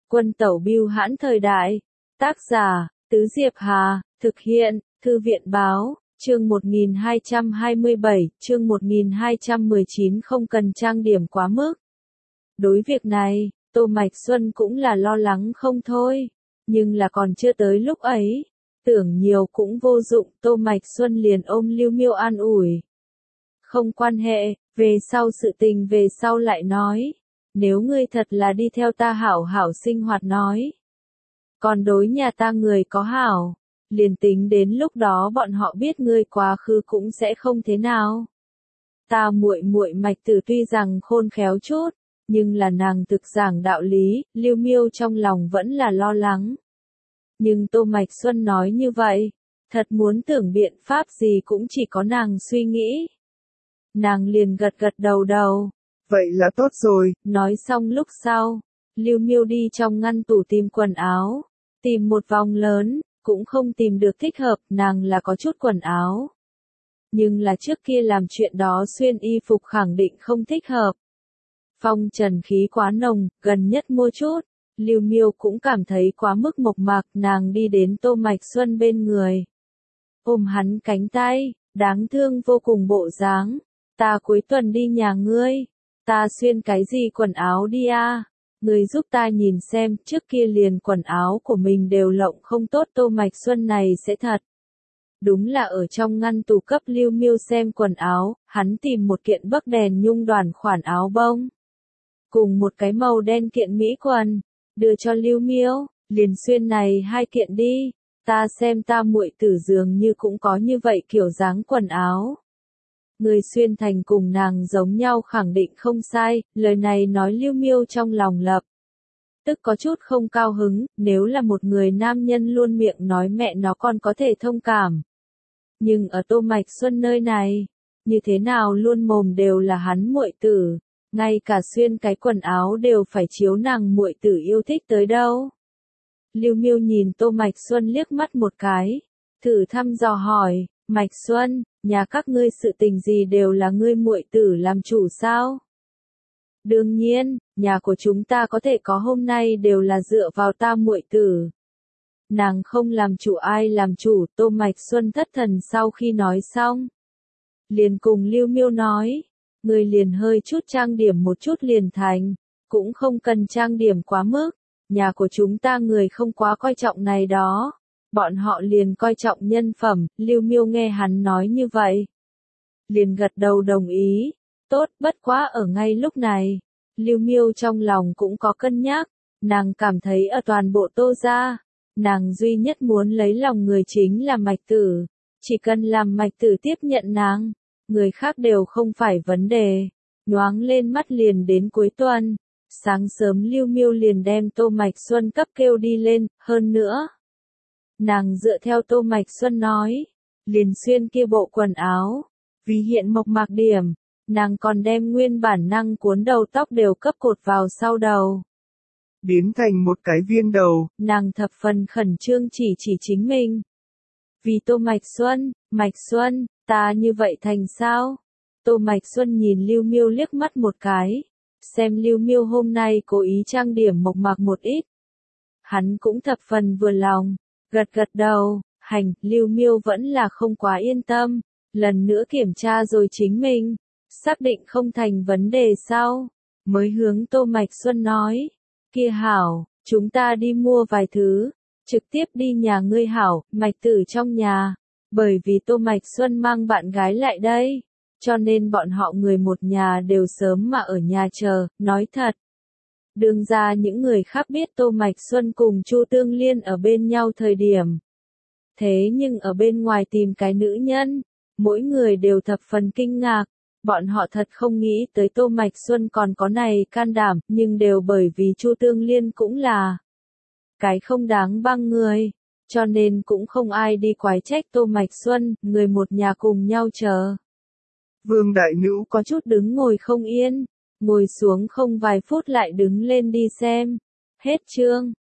Quân tẩu bưu hãn thời đại. Tác giả, Tứ Diệp Hà, thực hiện, Thư viện Báo, chương 1227, chương 1219 không cần trang điểm quá mức. Đối việc này, Tô Mạch Xuân cũng là lo lắng không thôi, nhưng là còn chưa tới lúc ấy, tưởng nhiều cũng vô dụng, Tô Mạch Xuân liền ôm Lưu Miêu an ủi. Không quan hệ, về sau sự tình về sau lại nói, nếu ngươi thật là đi theo ta hảo hảo sinh hoạt nói. Còn đối nhà ta người có hảo, liền tính đến lúc đó bọn họ biết ngươi quá khứ cũng sẽ không thế nào. Ta muội muội Mạch Tử tuy rằng khôn khéo chút, nhưng là nàng thực giảng đạo lý, Lưu Miêu trong lòng vẫn là lo lắng. Nhưng Tô Mạch Xuân nói như vậy, thật muốn tưởng biện pháp gì cũng chỉ có nàng suy nghĩ. Nàng liền gật gật đầu. Vậy là tốt rồi. Nói xong lúc sau, Lưu Miêu đi trong ngăn tủ tìm quần áo, tìm một vòng lớn, cũng không tìm được thích hợp, nàng là có chút quần áo. Nhưng là trước kia làm chuyện đó xuyên y phục khẳng định không thích hợp. Phong trần khí quá nồng, gần nhất mua chút, Lưu Miêu cũng cảm thấy quá mức mộc mạc, nàng đi đến Tô Mạch Xuân bên người. Ôm hắn cánh tay, đáng thương vô cùng bộ dáng, ta cuối tuần đi nhà ngươi, ta xuyên cái gì quần áo đi à? Ngươi giúp ta nhìn xem, trước kia liền quần áo của mình đều lộng không tốt, Tô Mạch Xuân này sẽ thật. Đúng là ở trong ngăn tủ cấp Lưu Miêu xem quần áo, hắn tìm một kiện bấc đèn nhung đoàn khoản áo bông. Cùng một cái màu đen kiện mỹ quần, đưa cho Lưu Miêu, liền xuyên này hai kiện đi, ta xem ta muội tử dường như cũng có như vậy kiểu dáng quần áo. Người xuyên thành cùng nàng giống nhau khẳng định không sai, lời này nói Lưu Miêu trong lòng lập. Tức có chút không cao hứng, nếu là một người nam nhân luôn miệng nói mẹ nó còn có thể thông cảm. Nhưng ở Tô Mạch Xuân nơi này, như thế nào luôn mồm đều là hắn muội tử, ngay cả xuyên cái quần áo đều phải chiếu nàng muội tử yêu thích tới đâu. Lưu Miêu nhìn Tô Mạch Xuân liếc mắt một cái, thử thăm dò hỏi, Mạch Xuân, nhà các ngươi sự tình gì đều là ngươi muội tử làm chủ sao? Đương nhiên, nhà của chúng ta có thể có hôm nay đều là dựa vào ta muội tử. Nàng không làm chủ ai làm chủ, Tô Mạch Xuân thất thần sau khi nói xong. Liền cùng Lưu Miêu nói, người liền hơi chút trang điểm một chút liền thành, cũng không cần trang điểm quá mức, nhà của chúng ta người không quá coi trọng này đó. Bọn họ liền coi trọng nhân phẩm, Lưu Miêu nghe hắn nói như vậy. Liền gật đầu đồng ý, tốt, bất quá ở ngay lúc này, Lưu Miêu trong lòng cũng có cân nhắc, nàng cảm thấy ở toàn bộ Tô gia, nàng duy nhất muốn lấy lòng người chính là Mạch Tử, chỉ cần làm Mạch Tử tiếp nhận nàng, người khác đều không phải vấn đề. Nhoáng lên mắt liền đến cuối tuần, sáng sớm Lưu Miêu liền đem Tô Mạch Xuân cấp kêu đi lên, hơn nữa. Nàng dựa theo Tô Mạch Xuân nói, liền xuyên kia bộ quần áo, vì hiện mộc mạc điểm, nàng còn đem nguyên bản năng cuốn đầu tóc đều cấp cột vào sau đầu. Biến thành một cái viên đầu. Nàng thập phần khẩn trương chỉ chính mình. Vì Tô Mạch Xuân, ta như vậy thành sao? Tô Mạch Xuân nhìn Lưu Miêu liếc mắt một cái, xem Lưu Miêu hôm nay cố ý trang điểm mộc mạc một ít. Hắn cũng thập phần vừa lòng. Gật đầu, hành, Lưu Miêu vẫn là không quá yên tâm, lần nữa kiểm tra rồi chính mình, xác định không thành vấn đề sau, mới hướng Tô Mạch Xuân nói, kia hảo, chúng ta đi mua vài thứ, trực tiếp đi nhà ngươi hảo, Mạch Tử trong nhà, bởi vì Tô Mạch Xuân mang bạn gái lại đây, cho nên bọn họ người một nhà đều sớm mà ở nhà chờ, nói thật. Đương ra những người khác biết Tô Mạch Xuân cùng Chu Tương Liên ở bên nhau thời điểm. Thế nhưng ở bên ngoài tìm cái nữ nhân, mỗi người đều thập phần kinh ngạc, bọn họ thật không nghĩ tới Tô Mạch Xuân còn có này can đảm, nhưng đều bởi vì Chu Tương Liên cũng là cái không đáng băng người, cho nên cũng không ai đi quái trách Tô Mạch Xuân, người một nhà cùng nhau chờ. Vương đại nữ có chút đứng ngồi không yên. Ngồi xuống không vài phút lại đứng lên đi xem. Hết chương.